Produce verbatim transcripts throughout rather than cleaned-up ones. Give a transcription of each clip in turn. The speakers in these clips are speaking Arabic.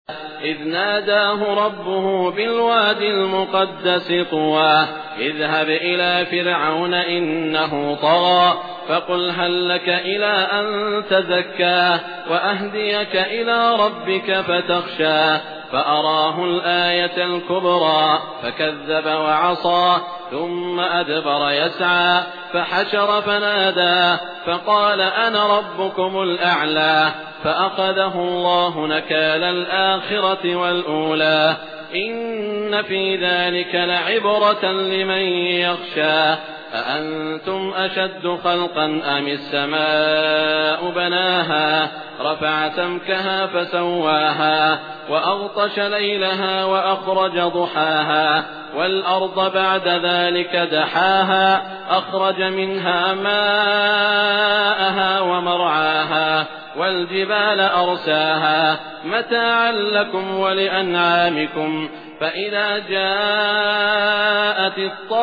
إذ ناداه ربه بالواد المقدس طوى اذهب إلى فرعون إنه طغى فقل هل لك إلى أن تزكى وأهديك إلى ربك فتخشى فأراه الآية الكبرى فكذب وعصى ثم أدبر يسعى فحشر فنادى فقال أنا ربكم الأعلى فأخذه الله نكال الآخرة والأولى إن في ذلك لعبرة لمن يخشى أأنتم أشد خلقا أم السماء بناها رفع سمكها فسواها وأغطش ليلها وأخرج ضحاها والأرض بعد ذلك دحاها أخرج منها ماءها ومرعاها والجبال أرساها متاعا لكم ولأنعامكم فإذا جاءت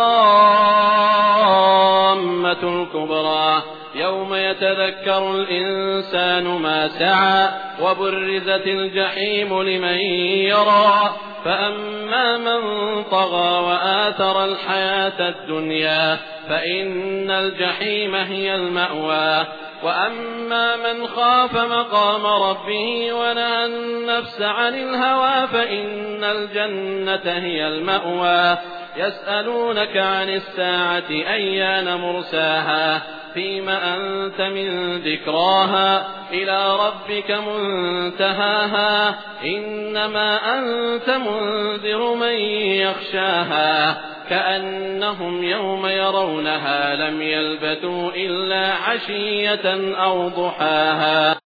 الطامة الكبرى يوم يتذكر الإنسان ما سعى وبرزت الجحيم لمن يرى فأما من طغى وآثر الحياة الدنيا فإن الجحيم هي المأوى وأما من خاف مقام ربه ونهى النفس عن الهوى فإن الجنة هي المأوى يسألونك عن الساعة أيان مرساها فيم أنت من ذكراها إلى ربك منتهاها إنما أنت منذر من يخشاها كأنهم يوم يرونها لم يلبثوا إلا عشية أو ضحاها.